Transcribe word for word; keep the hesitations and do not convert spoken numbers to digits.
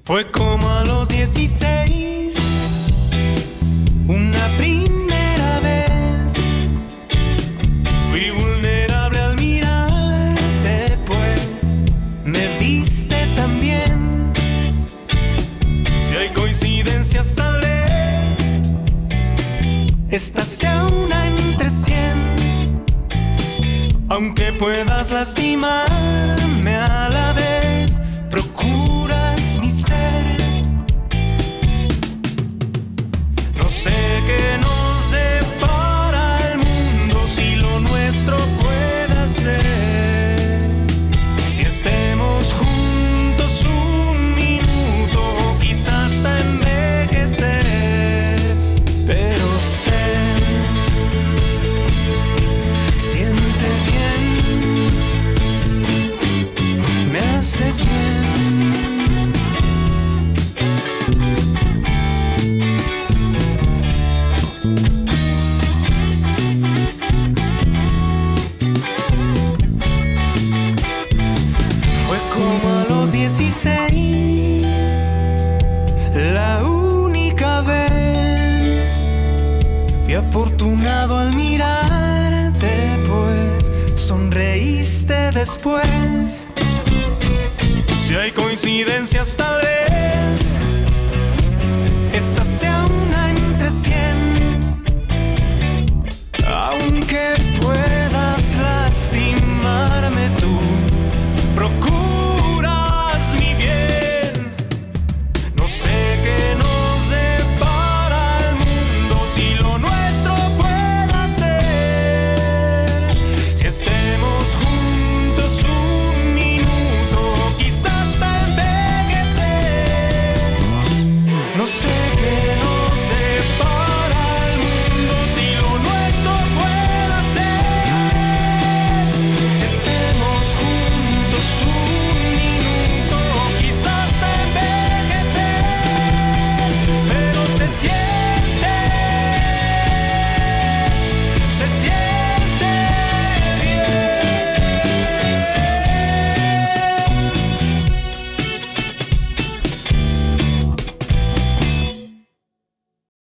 Fue como a los dieciséis, una primera vez. Fui vulnerable al mirarte, pues me viste tan bien. Si hay coincidencias, tal vez esta sea una entre cien. Aunque puedas lastimarme a la vez, procuras mi ser. No sé qué nos separa el mundo, si lo nuestro pueda ser. Si estemos juntos un minuto, o quizás hasta envejecer. Pero sé, siente bien, me haces bien. dieciséis, la única vez. Fui afortunado al mirarte, pues sonreíste después. Si hay coincidencias, tal vez esta sea una entre cien. Aunque pues